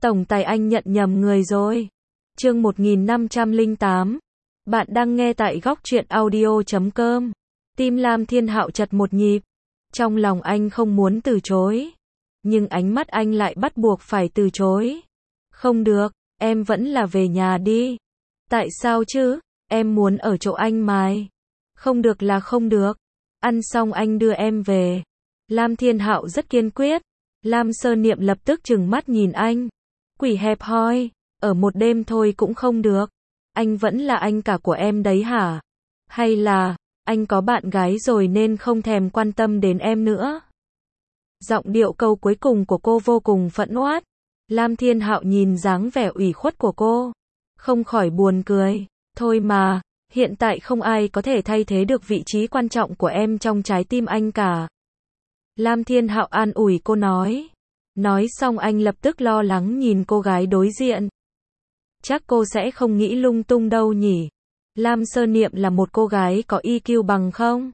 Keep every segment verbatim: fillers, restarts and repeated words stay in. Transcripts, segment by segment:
Tổng tài anh nhận nhầm người rồi. Chương một nghìn năm trăm lẻ tám. Bạn đang nghe tại góc truyện audio chấm com. Tim Lam Thiên Hạo chật một nhịp. Trong lòng anh không muốn từ chối. Nhưng ánh mắt anh lại bắt buộc phải từ chối. Không được, em vẫn là về nhà đi. Tại sao chứ? Em muốn ở chỗ anh mài. Không được là không được. Ăn xong anh đưa em về. Lam Thiên Hạo rất kiên quyết. Lam Sơ Niệm lập tức trừng mắt nhìn anh. Quỷ hẹp hoi, ở một đêm thôi cũng không được. Anh vẫn là anh cả của em đấy hả? Hay là, anh có bạn gái rồi nên không thèm quan tâm đến em nữa? Giọng điệu câu cuối cùng của cô vô cùng phẫn uất. Lam Thiên Hạo nhìn dáng vẻ ủy khuất của cô. Không khỏi buồn cười. Thôi mà, hiện tại không ai có thể thay thế được vị trí quan trọng của em trong trái tim anh cả. Lam Thiên Hạo an ủi cô nói. Nói xong anh lập tức lo lắng nhìn cô gái đối diện. Chắc cô sẽ không nghĩ lung tung đâu nhỉ. Lam Sơ Niệm là một cô gái có i kiu bằng không?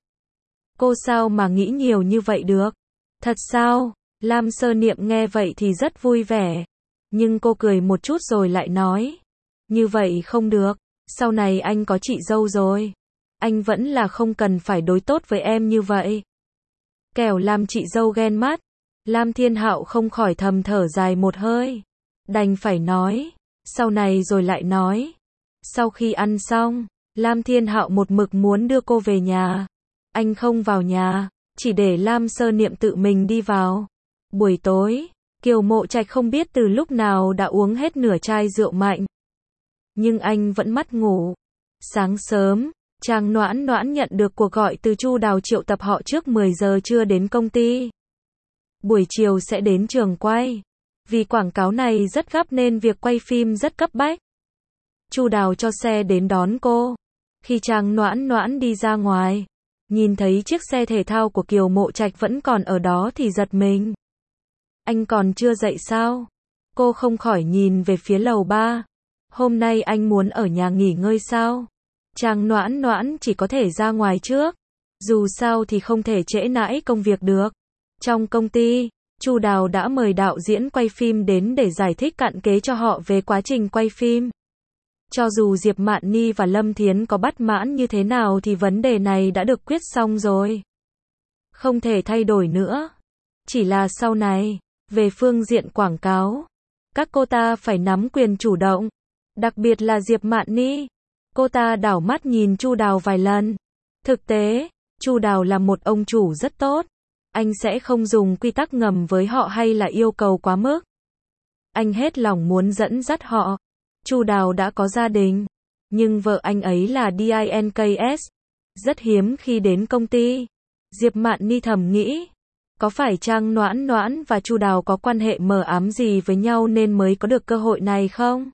Cô sao mà nghĩ nhiều như vậy được? Thật sao? Lam Sơ Niệm nghe vậy thì rất vui vẻ. Nhưng cô cười một chút rồi lại nói. Như vậy không được. Sau này anh có chị dâu rồi. Anh vẫn là không cần phải đối tốt với em như vậy. Kẻo làm chị dâu ghen mắt. Lam Thiên Hạo không khỏi thầm thở dài một hơi. Đành phải nói. Sau này rồi lại nói. Sau khi ăn xong, Lam Thiên Hạo một mực muốn đưa cô về nhà. Anh không vào nhà, chỉ để Lam Sơ Niệm tự mình đi vào. Buổi tối, Kiều Mộ Trạch không biết từ lúc nào đã uống hết nửa chai rượu mạnh. Nhưng anh vẫn mắt ngủ. Sáng sớm, Trang Noãn Noãn nhận được cuộc gọi từ Chu Đào triệu tập họ trước mười giờ trưa đến công ty. Buổi chiều sẽ đến trường quay. Vì quảng cáo này rất gấp nên việc quay phim rất cấp bách. Chu Đào cho xe đến đón cô. Khi Trang Noãn Noãn đi ra ngoài, nhìn thấy chiếc xe thể thao của Kiều Mộ Trạch vẫn còn ở đó thì giật mình. Anh còn chưa dậy sao? Cô không khỏi nhìn về phía lầu ba. Hôm nay anh muốn ở nhà nghỉ ngơi sao? Trang Noãn Noãn chỉ có thể ra ngoài trước. Dù sao thì không thể trễ nải công việc được. Trong công ty, Chu Đào đã mời đạo diễn quay phim đến để giải thích cặn kẽ cho họ về quá trình quay phim. Cho dù Diệp Mạn Ni và Lâm Thiến có bất mãn như thế nào thì vấn đề này đã được quyết xong rồi. Không thể thay đổi nữa. Chỉ là sau này, về phương diện quảng cáo, các cô ta phải nắm quyền chủ động. Đặc biệt là Diệp Mạn Ni. Cô ta đảo mắt nhìn Chu Đào vài lần. Thực tế, Chu Đào là một ông chủ rất tốt. Anh sẽ không dùng quy tắc ngầm với họ hay là yêu cầu quá mức. Anh hết lòng muốn dẫn dắt họ. Chu Đào đã có gia đình, nhưng vợ anh ấy là Dink's. Rất hiếm khi đến công ty. Diệp Mạn Ni thầm nghĩ, có phải Trang Noãn Noãn và Chu Đào có quan hệ mờ ám gì với nhau nên mới có được cơ hội này không?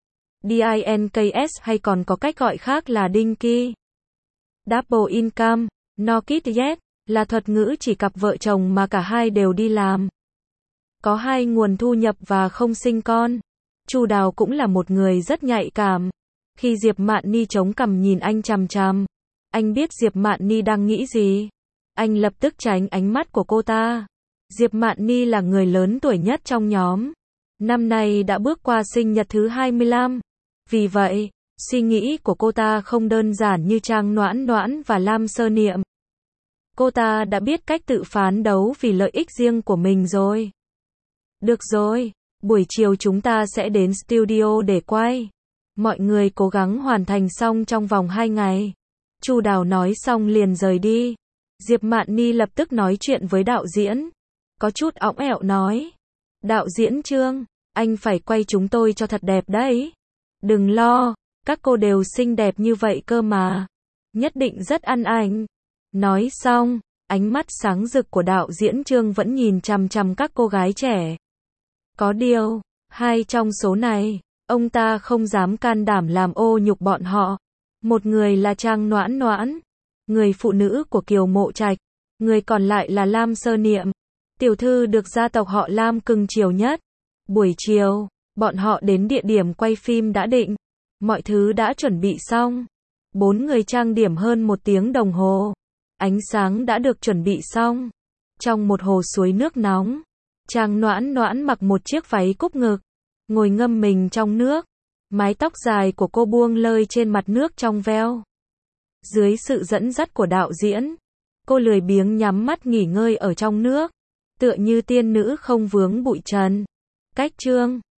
Dink's hay còn có cách gọi khác là Dinky. Double income, no kids yet, là thuật ngữ chỉ cặp vợ chồng mà cả hai đều đi làm. Có hai nguồn thu nhập và không sinh con. Chu Đào cũng là một người rất nhạy cảm. Khi Diệp Mạn Ni chống cằm nhìn anh chằm chằm, anh biết Diệp Mạn Ni đang nghĩ gì. Anh lập tức tránh ánh mắt của cô ta. Diệp Mạn Ni là người lớn tuổi nhất trong nhóm. Năm nay đã bước qua sinh nhật thứ hai mươi lăm. Vì vậy, suy nghĩ của cô ta không đơn giản như Trang Noãn Noãn và Lam Sơ Niệm. Cô ta đã biết cách tự phán đấu vì lợi ích riêng của mình rồi. Được rồi, buổi chiều chúng ta sẽ đến studio để quay. Mọi người cố gắng hoàn thành xong trong vòng hai ngày. Chu Đào nói xong liền rời đi. Diệp Mạn Ni lập tức nói chuyện với đạo diễn. Có chút õng ẹo nói. Đạo diễn Trương, anh phải quay chúng tôi cho thật đẹp đấy. Đừng lo, các cô đều xinh đẹp như vậy cơ mà. Nhất định rất ăn ảnh. Nói xong, ánh mắt sáng rực của đạo diễn Trương vẫn nhìn chằm chằm các cô gái trẻ. Có điều, hai trong số này, ông ta không dám can đảm làm ô nhục bọn họ. Một người là Trang Noãn Noãn, người phụ nữ của Kiều Mộ Trạch, người còn lại là Lam Sơ Niệm, tiểu thư được gia tộc họ Lam cưng chiều nhất. Buổi chiều, bọn họ đến địa điểm quay phim đã định. Mọi thứ đã chuẩn bị xong. Bốn người trang điểm hơn một tiếng đồng hồ. Ánh sáng đã được chuẩn bị xong. Trong một hồ suối nước nóng, Trang Noãn Noãn mặc một chiếc váy cúc ngực. ngồi ngâm mình trong nước. Mái tóc dài của cô buông lơi trên mặt nước trong veo. Dưới sự dẫn dắt của đạo diễn, cô lười biếng nhắm mắt nghỉ ngơi ở trong nước, tựa như tiên nữ không vướng bụi trần. Cách chương